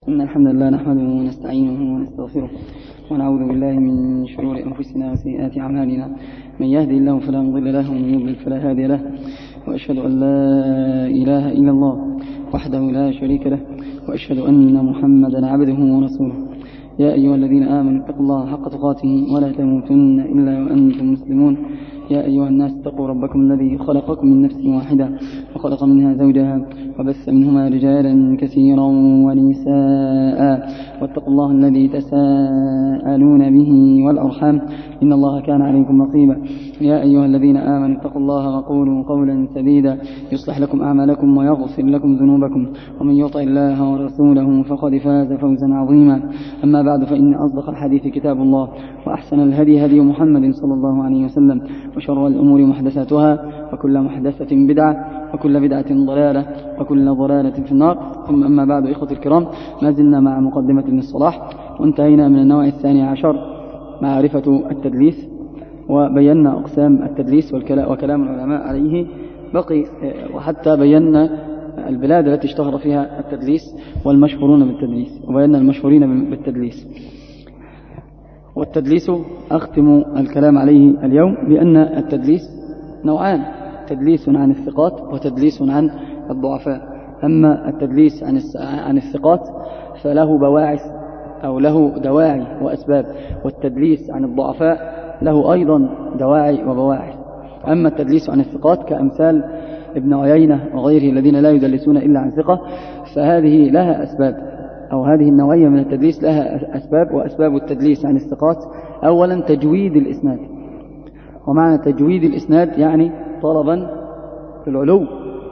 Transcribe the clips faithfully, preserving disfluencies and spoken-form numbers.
إن الحمد لله نحمده ونستعينه ونستغفره ونعوذ بالله من شرور أنفسنا وسيئات أعمالنا. من يهدي الله فلا مضل له ومن يضلل فلا هادي له، وأشهد أن لا إله إلا الله وحده لا شريك له، وأشهد أن محمدا عبده ورسوله. يا أيها الذين آمنوا اتقوا الله حق تقاته ولا تموتن إلا وأنتم مسلمون. يا أيها الناس اتقوا ربكم الذي خلقكم من نفس واحدة وخلق منها زوجها وبث منهما رجالا كثيرا ونساء، واتقوا الله الذي تساءلون به والأرحام إن الله كان عليكم رقيبا. يا أيها الذين آمنوا اتقوا الله وقولوا قولا سديدا يصلح لكم أعمالكم ويغفر لكم ذنوبكم، ومن يطع الله ورسوله فقد فاز فوزا عظيما. أما بعد، فإن أصدق الحديث كتاب الله، وأحسن الهدي هدي محمد صلى الله عليه وسلم، وشر الأمور محدثاتها، وكل محدثة بدعة، وكل بدعة ضلالة، وكل ضلالة في النار. ثم أما بعد، إخوتي الكرام، ما زلنا مع مقدمة ابن الصلاح، وانتهينا من النوع الثاني عشر معرفة التدليس، وبينا أقسام التدليس وكلام العلماء عليه. بقي وحتى بينا البلاد التي اشتهر فيها التدليس والمشهورون بالتدليس، وبينا المشهورين بالتدليس. والتدليس أختم الكلام عليه اليوم بأن التدليس نوعان: تدليس عن الثقات وتدليس عن الضعفاء. أما التدليس عن الثقات فله بواعث أو له دواعي وأسباب، والتدليس عن الضعفاء له أيضا دواعي وبواعث. أما التدليس عن الثقات كأمثال ابن عيينة وغيره الذين لا يدلسون إلا عن ثقة، فهذه لها أسباب، أو هذه النوعية من التدليس لها أسباب. وأسباب التدليس عن الثقات: أولا تجويد الإسناد، ومعنى تجويد الإسناد يعني طلبا للعلو.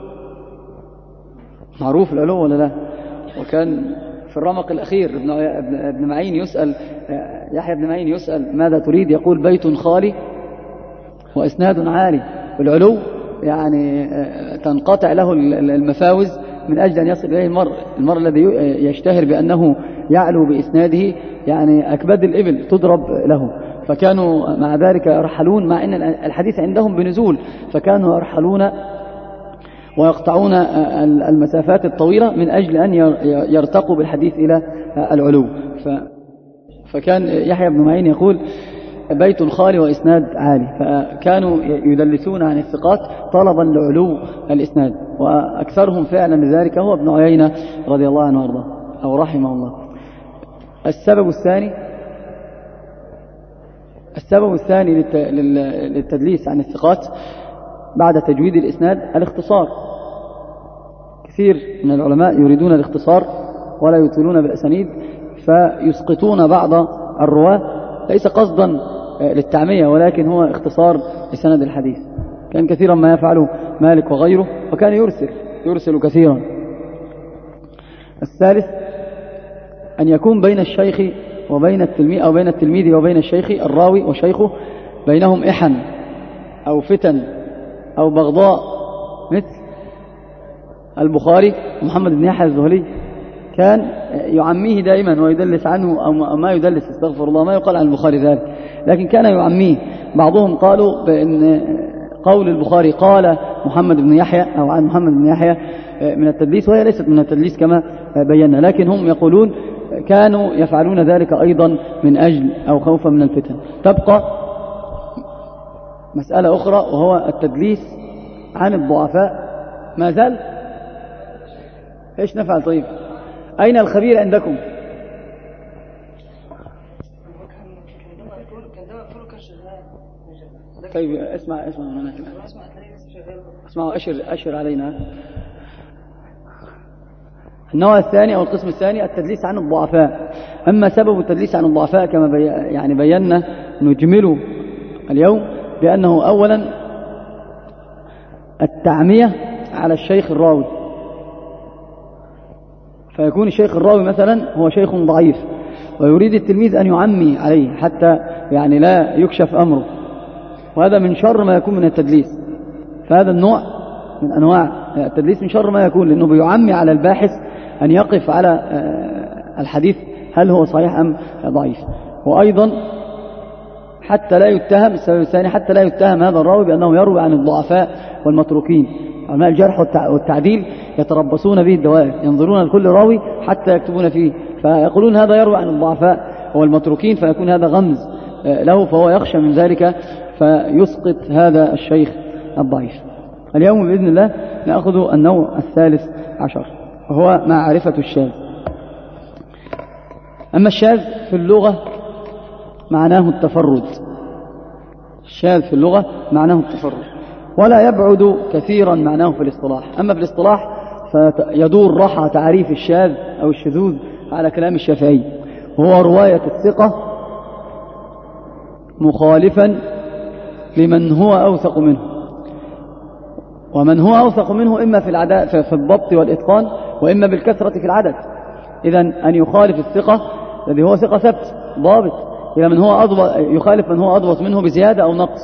معروف العلو ولا لا؟ وكان في الرمق الأخير ابن معين يسأل يحيى بن معين يسأل ماذا تريد؟ يقول: بيت خالي وإسناد عالي. والعلو يعني تنقطع له المفاوز من أجل أن يصل إليه المرء المرء الذي يشتهر بأنه يعلو بإسناده، يعني أكباد الإبل تضرب له. فكانوا مع ذلك يرحلون، مع أن الحديث عندهم بنزول، فكانوا يرحلون ويقطعون المسافات الطويلة من أجل أن يرتقوا بالحديث إلى العلو. فكان يحيى بن معين يقول: بيت خالي وإسناد عالي. فكانوا يدلسون عن الثقات طلبا لعلو الإسناد، وأكثرهم فعلا لذلك هو ابن عيينة رضي الله عنه وارضاه أو رحمه الله. السبب الثاني السبب الثاني للتدليس عن الثقات بعد تجويد الإسناد الاختصار. كثير من العلماء يريدون الاختصار ولا يطيلون بالأسانيد، فيسقطون بعض الرواة ليس قصدا للتعمية، ولكن هو اختصار لسند الحديث. كان كثيرا ما يفعله مالك وغيره، وكان يرسل يرسل كثيرا. الثالث أن يكون بين الشيخ وبين التلميذ، أو بين التلميذ وبين الشيخ الراوي وشيخه بينهم إحن أو فتن أو بغضاء، مثل البخاري ومحمد بن يحيى الزهلي، كان يعميه دائما ويدلس عنه، أو ما يدلس، استغفر الله، ما يقال عن البخاري ذلك، لكن كان يعميه. بعضهم قالوا بأن قول البخاري قال محمد بن يحيى أو عن محمد بن يحيى من التدليس، وهي ليست من التدليس كما بينا، لكن هم يقولون كانوا يفعلون ذلك أيضا من أجل أو خوفا من الفتن. تبقى مسألة أخرى، وهو التدليس عن الضعفاء. ما زال إيش نفعل؟ طيب، أين الخبير عندكم؟ طيب اسمع اسمع معنا كمان، اسمعوا، أشر أشر علينا. النوع الثاني أو القسم الثاني التدليس عن الضعفاء. أما سبب التدليس عن الضعفاء كما بي يعني بينا نجمله اليوم بأنه أولا التعمية على الشيخ الراوي، فيكون الشيخ الراوي مثلا هو شيخ ضعيف، ويريد التلميذ أن يعمي عليه حتى يعني لا يكشف أمره، وهذا من شر ما يكون من التدليس. فهذا النوع من أنواع التدليس من شر ما يكون، لأنه بيعمي على الباحث أن يقف على الحديث هل هو صحيح أم ضعيف. وأيضا حتى لا يتهم. السبب الثاني حتى لا يتهم هذا الراوي بأنه يروي عن الضعفاء والمتروكين. علماء الجرح والتعديل يتربصون به الدوائر، ينظرون لكل راوي حتى يكتبون فيه، فيقولون هذا يروي عن الضعفاء والمتروكين، فيكون هذا غمز له، فهو يخشى من ذلك فيسقط هذا الشيخ الضعيف. اليوم بإذن الله نأخذ النوع الثالث عشر، وهو معرفة الشاذ. أما الشاذ في اللغة معناه التفرد، الشاذ في اللغة معناه التفرد، ولا يبعد كثيرا معناه في الاصطلاح. أما في الاصطلاح فيدور رحى تعريف الشاذ أو الشذوذ على كلام الشافعي، وهو رواية الثقة مخالفا لمن هو أوثق منه، ومن هو أوثق منه إما في العداء في الضبط والإتقان، وإما بالكثرة في العدد. إذن أن يخالف الثقة الذي هو ثقة ثبت ضابط إلى من هو أضبط، يخالف من هو أضبط منه بزيادة أو نقص.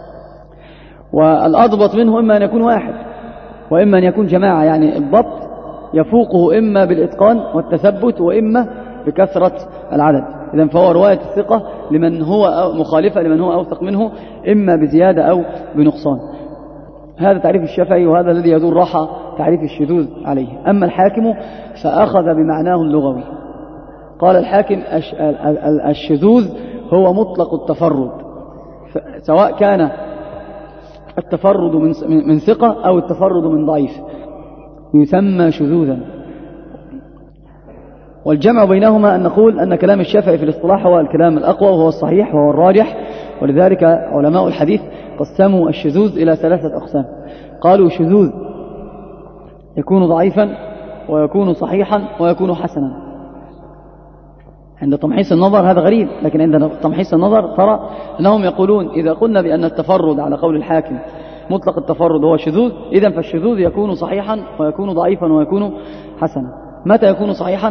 والأضبط منه إما أن يكون واحد وإما أن يكون جماعة، يعني الضبط يفوقه إما بالإتقان والتثبت وإما بكثرة العدد. إذن فهو رواية الثقة لمن هو مخالفة لمن هو أوثق منه إما بزيادة أو بنقصان. هذا تعريف الشافعي، وهذا الذي يدور راحة تعريف الشذوذ عليه. أما الحاكم فأخذ بمعناه اللغوي، قال الحاكم الشذوذ هو مطلق التفرد، سواء كان التفرد من ثقة أو التفرد من ضعيف يسمى شذوذا. والجمع بينهما أن نقول أن كلام الشافعي في الاصطلاح هو الكلام الأقوى وهو الصحيح وهو الراجح، ولذلك علماء الحديث قسموا الشذوذ إلى ثلاثة أقسام. قالوا شذوذ يكون ضعيفا ويكون صحيحا ويكون حسنا. عند تمحيص النظر هذا غريب، لكن عند تمحيص النظر ترى أنهم يقولون إذا قلنا بأن التفرد على قول الحاكم مطلق التفرد هو شذوذ، إذن فالشذوذ يكون صحيحا ويكون ضعيفا ويكون حسنا. متى يكون صحيحا؟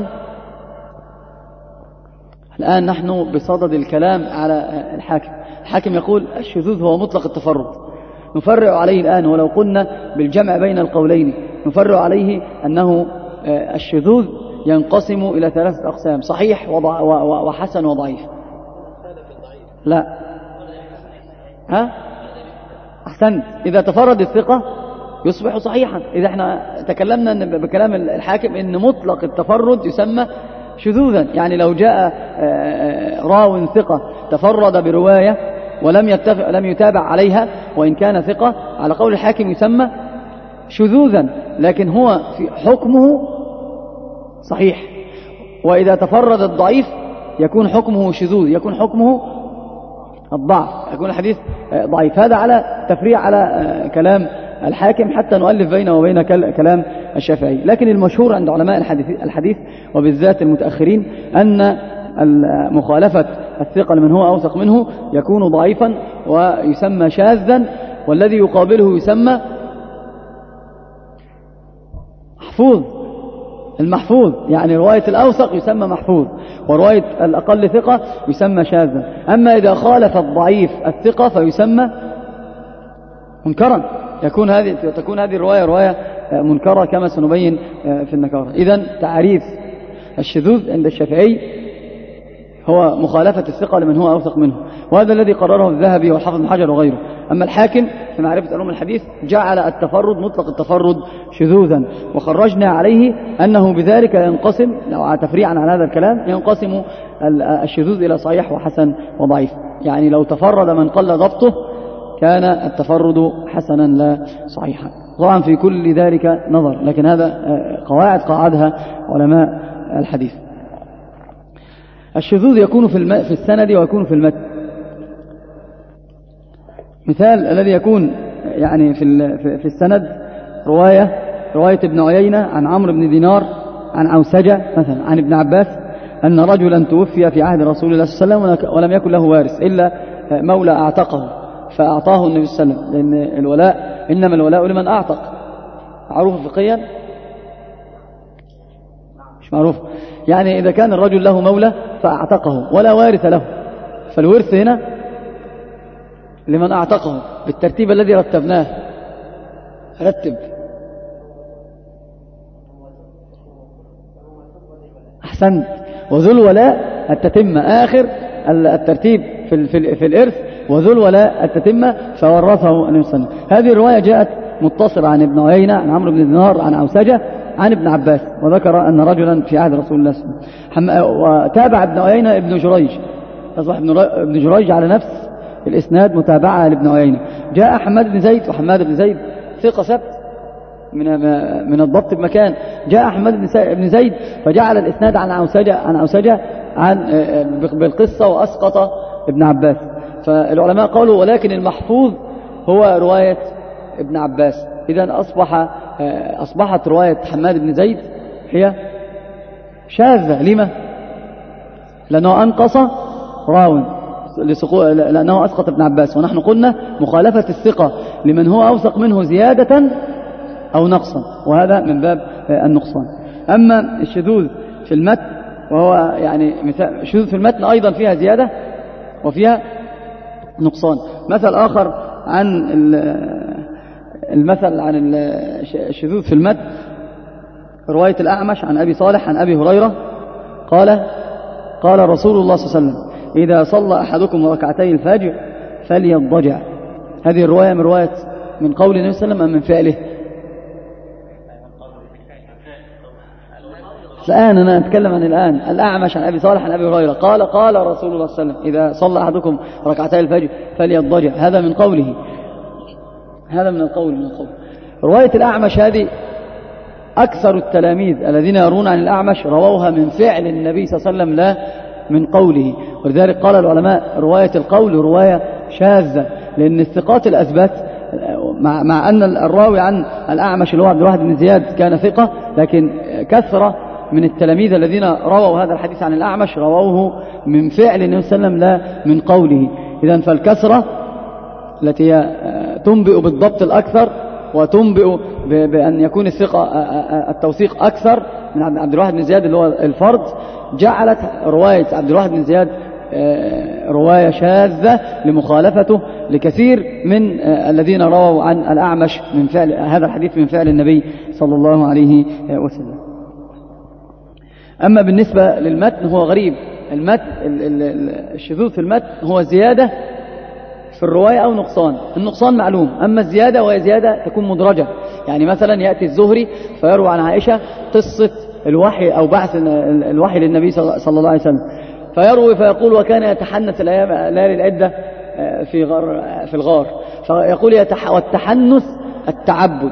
الآن نحن بصدد الكلام على الحاكم. الحاكم يقول الشذوذ هو مطلق التفرد، نفرع عليه الآن، ولو قلنا بالجمع بين القولين نفرع عليه أنه الشذوذ ينقسم إلى ثلاثة أقسام: صحيح وحسن وضعيف. لا ها أحسنت، إذا تفرد الثقة يصبح صحيحا. إذا احنا تكلمنا بكلام الحاكم إن مطلق التفرد يسمى شذوذا، يعني لو جاء راو ثقة تفرد برواية ولم يتفق لم يتابع عليها وإن كان ثقة، على قول الحاكم يسمى شذوذا، لكن هو في حكمه صحيح. وإذا تفرد الضعيف يكون حكمه شذوذ، يكون حكمه الضعف، يكون الحديث ضعيف. هذا على تفريع على كلام الحاكم حتى نؤلف بينه وبين كلام الشافعي. لكن المشهور عند علماء الحديث وبالذات المتأخرين أن مخالفة الثقة لمن هو أوثق منه يكون ضعيفا ويسمى شاذا، والذي يقابله يسمى محفوظ. المحفوظ يعني رواية الأوثق يسمى محفوظ، ورواية الأقل ثقة يسمى شاذا. أما إذا خالف الضعيف الثقة فيسمى منكرا، يكون هذه تكون هذه الرواية رواية منكرة كما سنبين في النكارة. إذن تعريف الشذوذ عند الشافعي هو مخالفة الثقة لمن هو أوثق منه، وهذا الذي قرره الذهبي والحافظ بن حجر وغيره. أما الحاكم في معرفة علوم الحديث جعل التفرد مطلق التفرد شذوذا، وخرجنا عليه أنه بذلك ينقسم، لو تفريعا عن هذا الكلام، ينقسم الشذوذ إلى صحيح وحسن وضعيف. يعني لو تفرد من قل ضبطه كان التفرد حسنا لا صحيحا. طبعا في كل ذلك نظر، لكن هذا قواعد قاعدها علماء الحديث. الشذوذ يكون في, الم... في السند ويكون في المتن. مثال الذي يكون يعني في, ال... في السند رواية رواية ابن عيينة عن عمرو بن دينار عن عوسجة مثلا عن ابن عباس أن رجلا توفي في عهد رسول الله صلى الله عليه وسلم ولم يكن له وارث إلا مولى أعتقه فأعطاه النبي صلى الله عليه وسلم، لأن الولاء إنما الولاء لمن أعتق. معروف فقهيا؟ مش معروف. يعني إذا كان الرجل له مولى فأعتقه ولا وارث له، فالورث هنا لمن أعتقه بالترتيب الذي رتبناه. رتب أحسنت. وذو الولاء التتمة آخر الترتيب في, في, في الإرث وذو الولاء التتمة فورثه النبي صلى الله عليه وسلم. هذه الرواية جاءت متصلة عن ابن عيينة عن عمرو بن دينار عن عوسجة عن ابن عباس، وذكر أن رجلا في عهد رسول الله صلى الله عليه وسلم. وتابع ابن عيينة ابن جريج، أصبح ابن جريج على نفس الإسناد متابعة لابن عيينة. جاء حماد بن زيد، وحماد بن زيد ثقة ثبت من من الضبط بمكان. جاء حماد بن زيد فجعل الإسناد عن عوسجة عن عوسجة عن بالقصة وأسقط ابن عباس. فالعلماء قالوا ولكن المحفوظ هو رواية ابن عباس. إذن أصبح أصبحت رواية حماد بن زيد هي شاذة. لما؟ لأنه أنقص راو لأنه أسقط ابن عباس، ونحن قلنا مخالفة الثقة لمن هو أوثق منه زيادة أو نقصا، وهذا من باب النقصان. أما الشذوذ في المتن وهو يعني مثال، الشذوذ في المتن أيضا فيها زيادة وفيها نقصان. مثل آخر عن المثل عن الشذوذ في المتن رواية الأعمش عن أبي صالح عن أبي هريرة قال قال رسول الله صلى الله عليه وسلم إذا صلى أحدكم ركعتي الفجر فليضجع. هذه الرواية من رواية من قول النبي صلى الله عليه وسلم أم من فعله؟ الآن أنا أتكلم عن الآن. الأعمش عن أبي صالح عن أبي هريرة قال قال رسول الله صلى الله عليه وسلم إذا صلى أحدكم ركعتي الفجر فليضجع. هذا من قوله، هذا من القول من القول. رواية الأعمش هذه أكثر التلاميذ الذين يرون عن الأعمش رووها من فعل النبي صلى الله عليه وسلم لا من قوله. ولذلك قال العلماء رواية القول رواية شاذة، لأن الثقات الأثبات مع, مع أن الراوي عن الأعمش اللي هو عبد الواحد بن زياد كان ثقة، لكن كثرة من التلاميذ الذين رووا هذا الحديث عن الأعمش رووه من فعل النبي صلى الله عليه وسلم لا من قوله. إذن فالكثرة التي هي تنبئ بالضبط الأكثر وتنبئ بأن يكون الثقة التوثيق أكثر من عبد الواحد بن زياد اللي هو الفرد، جعلت رواية عبد الواحد بن زياد رواية شاذة لمخالفته لكثير من الذين رووا عن الأعمش من فعل هذا الحديث من فعل النبي صلى الله عليه وسلم. أما بالنسبة للمتن هو غريب. المتن الشذوذ في المتن هو زيادة في الرواية أو نقصان. النقصان معلوم، أما الزيادة وهي زيادة تكون مدرجة. يعني مثلا يأتي الزهري فيروى عن عائشة قصة الوحي أو بعث الوحي للنبي صلى الله عليه وسلم، فيروي فيقول وكان يتحنث الأيام ليالي العدة في غار في الغار، فيقول يتح والتحنث التعبد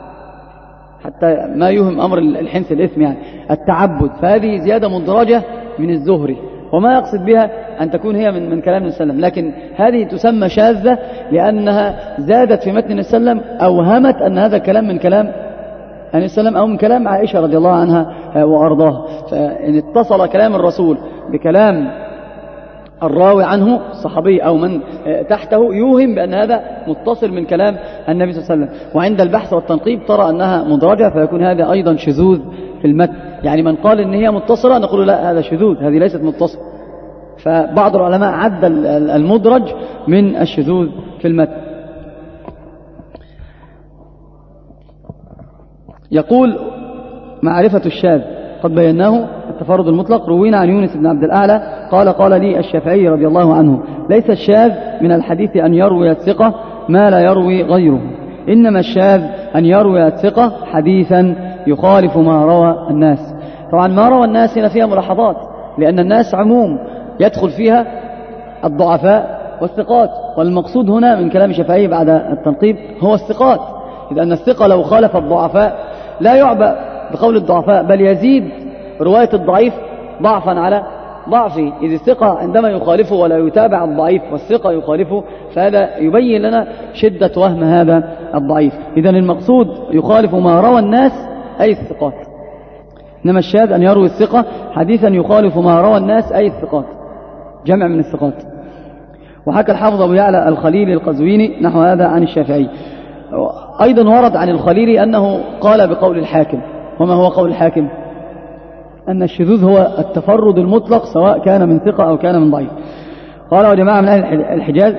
حتى ما يهم أمر الحنث الإثم يعني التعبد. فهذه زيادة مدرجة من الزهري، وما يقصد بها أن تكون هي من, من كلام النبي صلى الله عليه وسلم، لكن هذه تسمى شاذة لأنها زادت في متن النبي صلى الله عليه وسلم، أوهمت أن هذا الكلام من كلام النبي صلى الله عليه وسلم أو من كلام عائشة رضي الله عنها وأرضاها. فإن اتصل كلام الرسول بكلام الراوي عنه الصحابي أو من تحته يوهم بأن هذا متصل من كلام النبي صلى الله عليه وسلم، وعند البحث والتنقيب ترى أنها مدرجة فيكون هذا أيضا شذوذ في المتن. يعني من قال إن هي متصلة نقول لا هذا شذوذ، هذه ليست متصلة. فبعض العلماء عد المدرج من الشذوذ في المتن. يقول معرفة الشاذ قد بيناه التفرد المطلق. روينا عن يونس بن عبد الأعلى قال قال لي الشافعي رضي الله عنه ليس الشاذ من الحديث أن يروي الثقة ما لا يروي غيره، إنما الشاذ أن يروي الثقة حديثا يخالف ما روى الناس. طبعا ما روى الناس هنا فيها ملاحظات، لأن الناس عموم يدخل فيها الضعفاء والثقات، والمقصود هنا من كلام الشافعي بعد التنقيب هو الثقات، لأن الثقة لو خالف الضعفاء لا يعبأ بقول الضعفاء، بل يزيد رواية الضعيف ضعفا على ضعفه، إذ الثقة عندما يخالفه ولا يتابع الضعيف والثقة يخالفه فهذا يبين لنا شدة وهم هذا الضعيف. إذن المقصود يخالف ما روى الناس أي الثقات، إنما الشاذ أن يروي الثقة حديثا يخالف ما روى الناس أي الثقات، جمع من الثقات. وحكى الحافظ أبو يعلى الخليلي القزويني نحو هذا عن الشافعي. أيضا ورد عن الخليلي أنه قال بقول الحاكم. وما هو قول الحاكم؟ أن الشذوذ هو التفرد المطلق سواء كان من ثقة أو كان من ضعيف. قال وجماعة من أهل الحجاز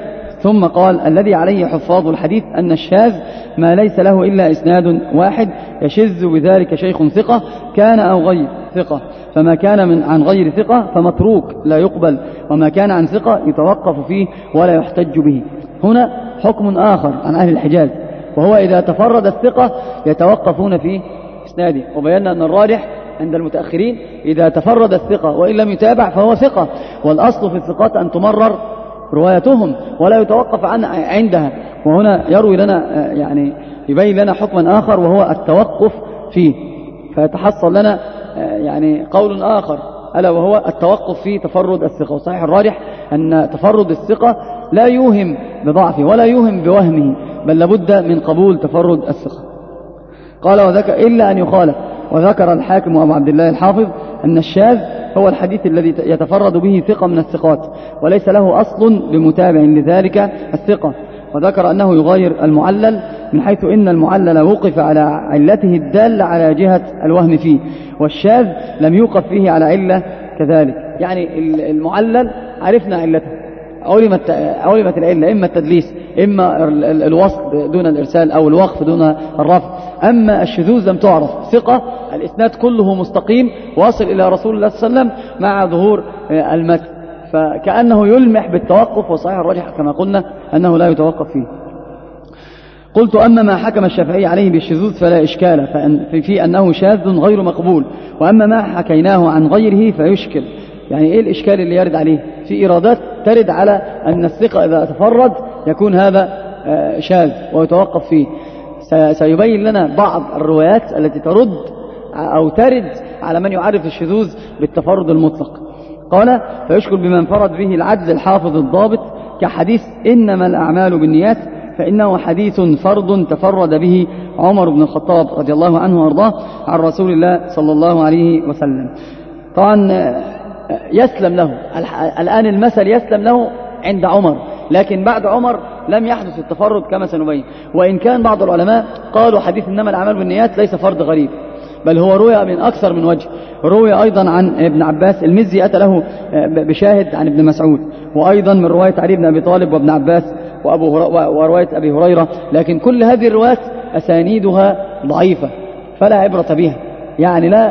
ثم قال الذي عليه حفاظ الحديث أن الشاذ ما ليس له إلا إسناد واحد يشذ بذلك شيخ ثقة كان أو غير ثقة، فما كان من عن غير ثقة فمتروك لا يقبل، وما كان عن ثقة يتوقف فيه ولا يحتج به. هنا حكم آخر عن أهل الحجاز، وهو إذا تفرد الثقة يتوقفون في إسناده، وبينا أن الراجح عند المتأخرين إذا تفرد الثقة وإن لم يتابع فهو ثقة، والأصل في الثقات أن تمرر روايتهم ولا يتوقف عن عندها. وهنا يروي لنا يعني يبين لنا حكما آخر وهو التوقف فيه، فيتحصل لنا يعني قول آخر ألا وهو التوقف في تفرد الثقة. وصحيح الراجح أن تفرد الثقة لا يوهم بضعفه ولا يوهم بوهمه، بل لابد من قبول تفرد الثقة. قال وذكر إلا أن يخالف، وذكر الحاكم وأبو عبد الله الحافظ أن الشاذ هو الحديث الذي يتفرد به ثقة من الثقات وليس له أصل بمتابع لذلك الثقة، وذكر أنه يغير المعلل من حيث إن المعلل وقف على علته الدالة على جهة الوهم فيه، والشاذ لم يوقف فيه على علة كذلك. يعني المعلل عرفنا علته، علمت علمت العلة إما التدليس إما الوصل دون الإرسال أو الوقف دون الرفع. أما الشذوذ لم تعرف، ثقة الإسناد كله مستقيم واصل إلى رسول الله صلى الله عليه وسلم مع ظهور المتن، فكأنه يلمح بالتوقف، وصحيح الراجح كما قلنا أنه لا يتوقف فيه. قلت أما ما حكم الشافعي عليه بالشذوذ فلا إشكال في أنه شاذ غير مقبول، وأما ما حكيناه عن غيره فيشكل. يعني إيه الإشكال اللي يرد عليه؟ في إيرادات ترد على أن الثقة إذا تفرد يكون هذا شاذ ويتوقف فيه. سيبين لنا بعض الروايات التي ترد أو ترد على من يعرف الشذوذ بالتفرد المطلق. قال فيشكل بما انفرد به العدل الحافظ الضابط كحديث إنما الأعمال بالنيات، فإنه حديث فرد تفرد به عمر بن الخطاب رضي الله عنه وارضاه عن رسول الله صلى الله عليه وسلم. طبعا يسلم له الآن المثل، يسلم له عند عمر، لكن بعد عمر لم يحدث التفرد كما سنبين. وإن كان بعض العلماء قالوا حديث إنما الأعمال بالنيات ليس فرد غريب، بل هو روي من أكثر من وجه. روي أيضا عن ابن عباس، المزي أتى له بشاهد عن ابن مسعود، وأيضا من رواية علي بن أبي طالب وابن عباس وأبو ورواية أبي هريرة، لكن كل هذه الروايات أسانيدها ضعيفة فلا عبرة بها، يعني لا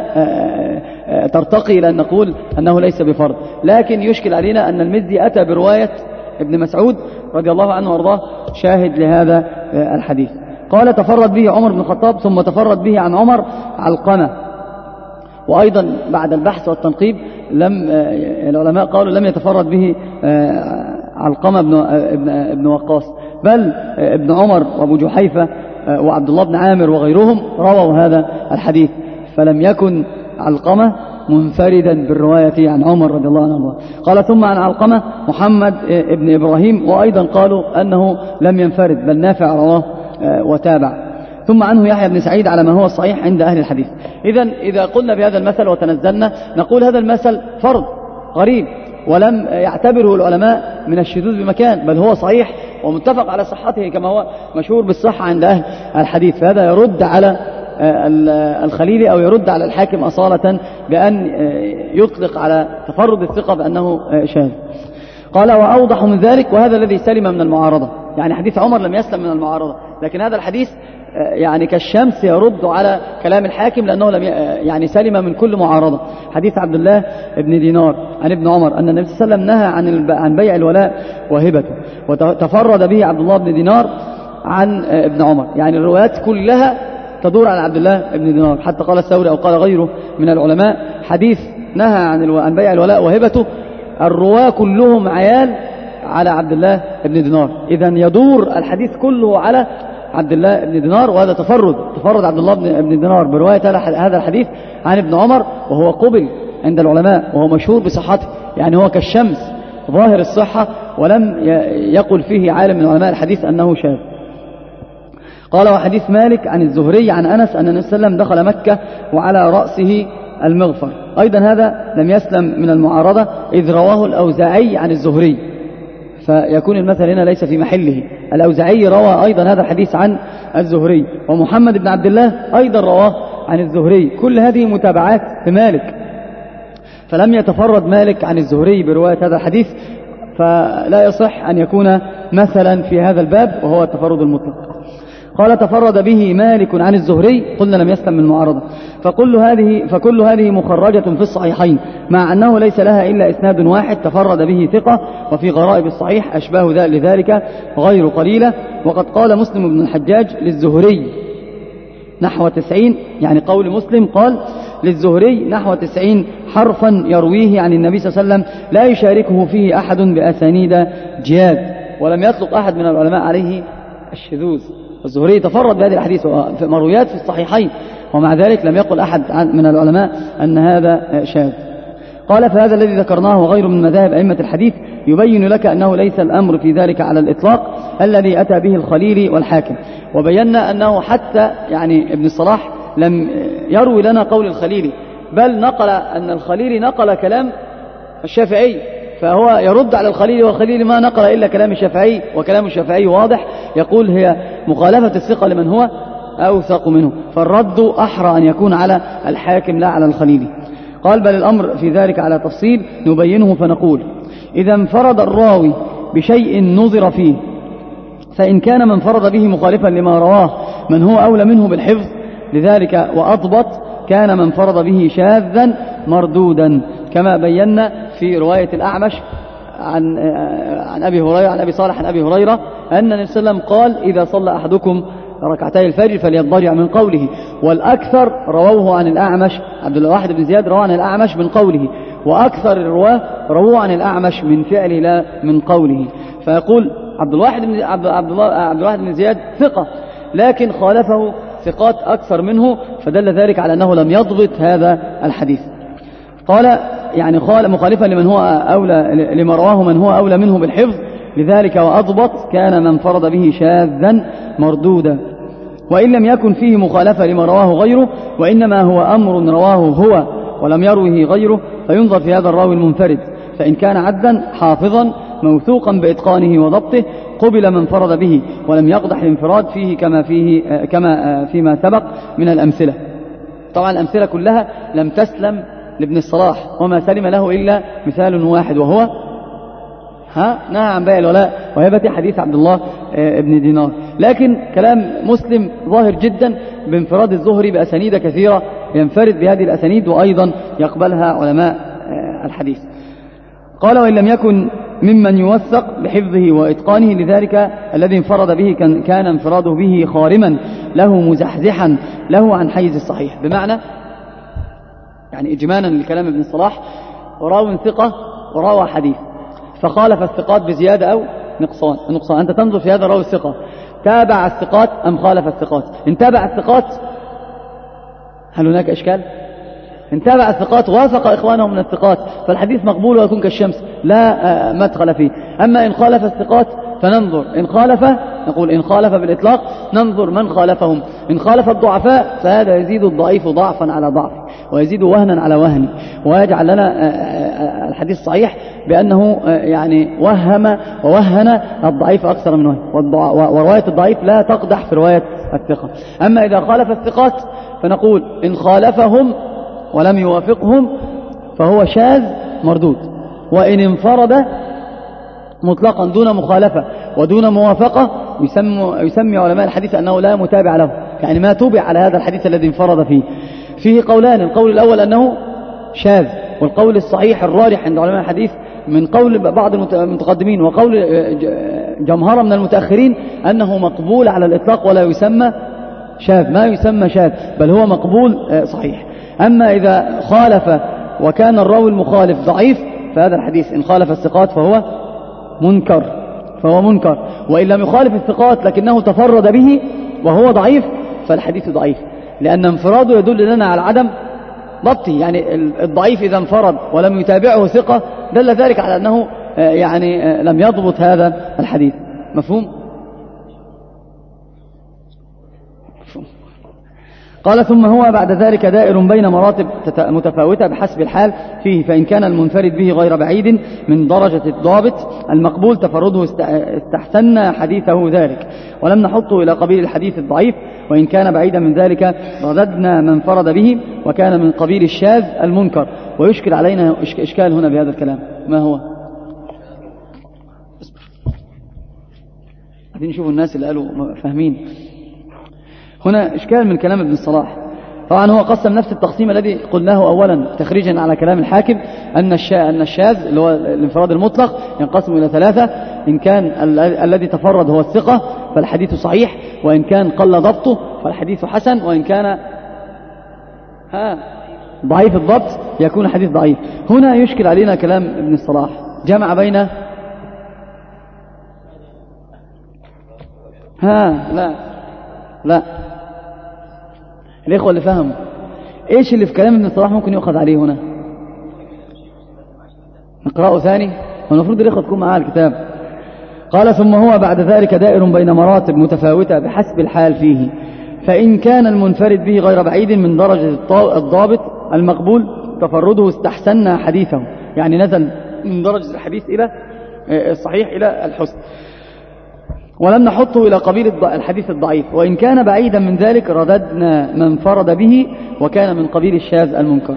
ترتقي إلى أن نقول أنه ليس بفرد. لكن يشكل علينا أن المزي أتى برواية ابن مسعود رضي الله عنه وارضاه شاهد لهذا الحديث. قال تفرد به عمر بن الخطاب، ثم تفرد به عن عمر علقمة. وأيضا بعد البحث والتنقيب لم العلماء قالوا لم يتفرد به علقمة ابن, ابن, ابن وقاص، بل ابن عمر وابو جحيفة وعبد الله بن عامر وغيرهم رووا هذا الحديث، فلم يكن علقمة منفردا بالرواية عن عمر رضي الله عنه. قال ثم عن علقمة محمد ابن إبراهيم، وأيضا قالوا أنه لم ينفرد بل نافع رواه وتابع. ثم عنه يحيى بن سعيد على ما هو الصحيح عند أهل الحديث. إذن إذا قلنا بهذا المثل وتنزلنا نقول هذا المثل فرد غريب ولم يعتبره العلماء من الشذوذ بمكان، بل هو صحيح ومتفق على صحته كما هو مشهور بالصحة عند أهل الحديث. فهذا يرد على الخليلي أو يرد على الحاكم أصالة بأن يطلق على تفرد الثقة بأنه شاذ. قال وأوضح من ذلك، وهذا الذي سلم من المعارضة، يعني حديث عمر لم يسلم من المعارضة، لكن هذا الحديث يعني كالشمس يرد على كلام الحاكم لأنه لم يعني سلم من كل معارضة. حديث عبد الله بن دينار عن ابن عمر أن النبي صلى الله عليه وسلم نهى عن عن بيع الولاء وهبته، وتفرد به عبد الله بن دينار عن ابن عمر. يعني الروايات كلها تدور على عبد الله بن دينار، حتى قال الثوري أو قال غيره من العلماء حديث نهى عن عن بيع الولاء وهبته، الرواة كلهم عيال على عبد الله بن دينار. إذن يدور الحديث كله على عبد الله بن دينار، وهذا تفرد تفرد عبد الله بن دينار برواية هذا الحديث عن ابن عمر، وهو قبل عند العلماء وهو مشهور بصحته، يعني هو كالشمس ظاهر الصحة، ولم يقل فيه عالم من علماء الحديث أنه شاذ. قال وحديث مالك عن الزهري عن أنس أن النبي صلى الله عليه وسلم دخل مكة وعلى رأسه المغفر، أيضا هذا لم يسلم من المعارضة إذ رواه الأوزاعي عن الزهري، فيكون المثل هنا ليس في محله. الأوزاعي روى أيضا هذا الحديث عن الزهري، ومحمد بن عبد الله أيضا رواه عن الزهري، كل هذه متابعات بمالك، فلم يتفرد مالك عن الزهري برواية هذا الحديث، فلا يصح أن يكون مثلا في هذا الباب وهو التفرد المطلق. قال تفرد به مالك عن الزهري، قلنا لم يسلم من المعارضة. فكل هذه فكل هذه مخرجة في الصحيحين، مع أنه ليس لها إلا إسناد واحد تفرد به ثقة، وفي غرائب الصحيح أشباه لذلك غير قليلة. وقد قال مسلم بن الحجاج للزهري نحو تسعين، يعني قول مسلم قال للزهري نحو تسعين حرفا يرويه عن النبي صلى الله عليه وسلم لا يشاركه فيه أحد بأسانيد جياد، ولم يطلق أحد من العلماء عليه الشذوذ. الزهري تفرد بهذه الحديث مرويات في الصحيحين، ومع ذلك لم يقل أحد من العلماء أن هذا شاذ. قال فهذا الذي ذكرناه وغيره من مذاهب أئمة الحديث يبين لك أنه ليس الأمر في ذلك على الإطلاق الذي أتى به الخليلي والحاكم. وبينا أنه حتى يعني ابن الصلاح لم يروي لنا قول الخليلي، بل نقل أن الخليلي نقل كلام الشافعي، فهو يرد على الخليلي، والخليلي ما نقل إلا كلام الشافعي، وكلام الشافعي واضح يقول هي مخالفة الثقة لمن هو أوثق منه، فالرد أحرى أن يكون على الحاكم لا على الخليلي. قال بل الأمر في ذلك على تفصيل نبينه فنقول إذا انفرد الراوي بشيء نظر فيه، فإن كان من فرد به مخالفا لما رواه من هو أولى منه بالحفظ لذلك وأضبط، كان من فرد به شاذا مردودا، كما بينا في رواية الأعمش عن عن أبي هريرة عن أبي صالح عن أبي هريرة أن النبي صلى الله عليه وسلم قال إذا صلى أحدكم ركعتي الفجر فليضطجع من قوله، والأكثر رووه عن الأعمش، عبد الواحد بن زياد رواه عن الأعمش من قوله، وأكثر الرواه رووه عن الأعمش من فعله لا من قوله. فيقول عبد الواحد بن عبد الله عبد الواحد بن زياد ثقة، لكن خالفه ثقات أكثر منه، فدل ذلك على أنه لم يضبط هذا الحديث. قال يعني قال مخالفا لمن هو أولى لما رواه من هو أولى منه بالحفظ لذلك وأضبط، كان من فرض به شاذا مردودا، وإن لم يكن فيه مخالفة لما رواه غيره، وإنما هو أمر رواه هو ولم يروه غيره، فينظر في هذا الراوي المنفرد، فإن كان عدلا حافظا موثوقا بإتقانه وضبطه قبل من فرض به، ولم يقدح الانفراد فيه كما فيه كما فيما سبق من الأمثلة. طبعا الأمثلة كلها لم تسلم لابن الصلاح، وما سلم له إلا مثال واحد وهو ها نهى عن بيع الولاء وهبة حديث عبد الله ابن دينار. لكن كلام مسلم ظاهر جدا بانفراد الزهري بأسانيد كثيرة، ينفرد بهذه الأسانيد وأيضا يقبلها علماء الحديث. قال وإن لم يكن ممن يوثق بحفظه وإتقانه لذلك الذي انفرد به كان انفراده به خارما له مزحزحا له عن حيز الصحيح، بمعنى يعني إجمالا لكلام ابن الصلاح وراو ثقة وراوى حديث فخالف الثقات بزيادة أو نقصان نقصان أنت تنظر في هذا الراوي الثقة تابع الثقات أم خالف الثقات؟ إن تابع الثقات هل هناك إشكال؟ إن تابع الثقات وافق إخوانه من الثقات فالحديث مقبول ويكون كالشمس لا مدخل فيه. أما إن خالف الثقات فننظر، إن خالف نقول إن خالف بالإطلاق ننظر من خالفهم، إن خالف الضعفاء فهذا يزيد الضعيف ضعفا على ضعف ويزيد وهنا على وهن، ويجعل لنا الحديث صحيح بأنه يعني وهم ووهن الضعيف أكثر من وهن، ورواية الضعيف لا تقدح في رواية الثقة. أما إذا خالف الثقات فنقول إن خالفهم ولم يوافقهم فهو شاذ مردود، وإن انفرد مطلقا دون مخالفة ودون موافقة يسمى, يسمي علماء الحديث أنه لا متابع له، يعني ما توبع على هذا الحديث الذي انفرد فيه. فيه قولان، القول الأول أنه شاذ، والقول الصحيح الراجح عند علماء الحديث من قول بعض المتقدمين وقول جمهرة من المتأخرين أنه مقبول على الإطلاق ولا يسمى شاذ، ما يسمى شاذ بل هو مقبول صحيح. أما إذا خالف وكان الراوي المخالف ضعيف فهذا الحديث إن خالف الثقات فهو منكر فهو منكر وإن لم يخالف الثقات لكنه تفرد به وهو ضعيف فالحديث ضعيف، لأن انفراده يدل لنا على عدم ضبطه. يعني الضعيف إذا انفرد ولم يتابعه ثقة دل ذلك على أنه يعني لم يضبط هذا الحديث. مفهوم؟ قال ثم هو بعد ذلك دائر بين مراتب متفاوتة بحسب الحال فيه، فإن كان المنفرد به غير بعيد من درجة الضابط المقبول تفرده استحسن حديثه ذلك ولم نحطه إلى قبيل الحديث الضعيف، وإن كان بعيدا من ذلك رددنا من فرد به وكان من قبيل الشاذ المنكر. ويشكل علينا إشكال هنا بهذا الكلام، ما هو؟ عايزين نشوفوا الناس اللي قالوا فاهمين. هنا إشكال من كلام ابن الصلاح. طبعا هو قسم نفس التقسيم الذي قلناه أولا تخريجا على كلام الحاكم، أن أن الشاذ اللي هو الانفراد المطلق ينقسم إلى ثلاثة: إن كان ال الذي تفرد هو الثقة فالحديث صحيح، وإن كان قل ضبطه فالحديث حسن، وإن كان ها ضعيف الضبط يكون حديث ضعيف. هنا يشكل علينا كلام ابن الصلاح، جمع بين ها لا لا الإخوة اللي فهموا إيش اللي في كلام ابن الصلاح ممكن يؤخذ عليه هنا. نقرأه ثاني، والمفروض الإخوة تكون معاه الكتاب. قال: ثم هو بعد ذلك دائر بين مراتب متفاوتة بحسب الحال فيه، فإن كان المنفرد به غير بعيد من درجة الضابط المقبول تفرده استحسنا حديثه، يعني نزل من درجة الحديث إلى الصحيح إلى الحسن، ولم نحطه إلى قبيل الحديث الضعيف. وإن كان بعيدا من ذلك رددنا من انفرد به وكان من قبيل الشاذ المنكر.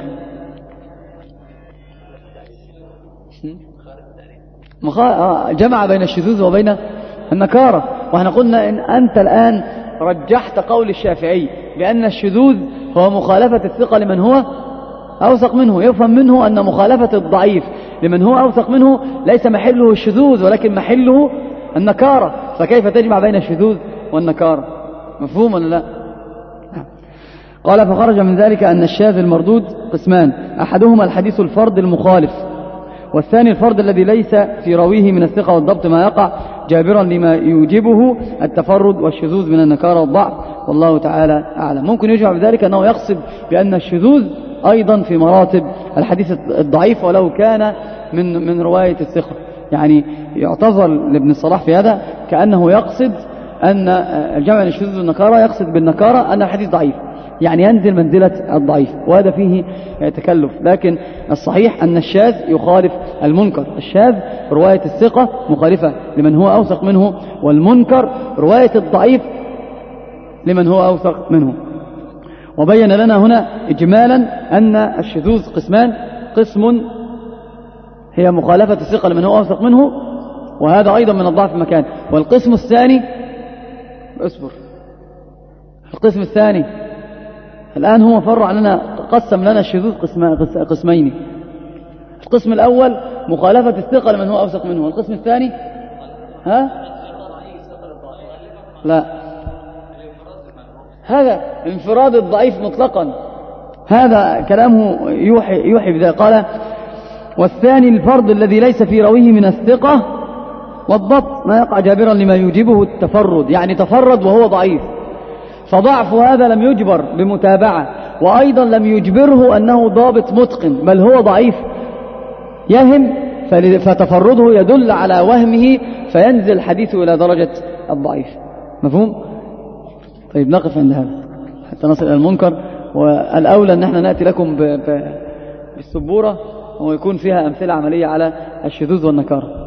جمع بين الشذوذ وبين النكارة. وإحنا قلنا إن أنت الآن رجحت قول الشافعي بأن الشذوذ هو مخالفة الثقة لمن هو أوثق منه. يفهم منه أن مخالفة الضعيف لمن هو أوثق منه ليس محله الشذوذ ولكن محله النكارة، فكيف تجمع بين الشذوذ والنكارة؟ مفهوم ولا لا؟ قال: فخرج من ذلك أن الشاذ المردود قسمان: أحدهما الحديث الفرد المخالف، والثاني الفرد الذي ليس في رويه من الثقة والضبط ما يقع جابرا لما يوجبه التفرد والشذوذ من النكارة والضعف، والله تعالى أعلم. ممكن يجمع بذلك أنه يقصد بأن الشذوذ أيضا في مراتب الحديث الضعيف ولو كان من من رواية الثقة، يعني يعتذر لابن الصلاح في هذا كأنه يقصد أن الجمع بين الشذوذ والنكارة يقصد بالنكارة أن الحديث ضعيف، يعني ينزل منزلة الضعيف، وهذا فيه تكلف. لكن الصحيح أن الشاذ يخالف المنكر. الشاذ رواية الثقة مخالفة لمن هو أوثق منه، والمنكر رواية الضعيف لمن هو أوثق منه. وبين لنا هنا إجمالا أن الشذوذ قسمان: قسم هي مخالفة الثقة لمن هو أوثق منه، وهذا أيضا من الضعف مكان. والقسم الثاني اصبر القسم الثاني الآن هو فرع لنا، قسم لنا الشذوذ قسمين. القسم الأول مخالفة الثقة لمن هو أوثق منه، والقسم الثاني ها لا هذا انفراد الضعيف مطلقا، هذا كلامه يوحي, يوحي بذلك. قال: والثاني الفرد الذي ليس في رويه من الثقة والضبط ما يقع جابرا لما يوجبه التفرد، يعني تفرد وهو ضعيف، فضعف هذا لم يجبر بمتابعة، وأيضا لم يجبره أنه ضابط متقن، بل هو ضعيف يهم، فتفرده يدل على وهمه فينزل حديثه إلى درجة الضعيف. مفهوم؟ طيب نقف عند هذا حتى نصل إلى المنكر، والأولى أن احنا نأتي لكم بالسبورة ويكون فيها أمثلة عملية على الشذوذ والنكارة.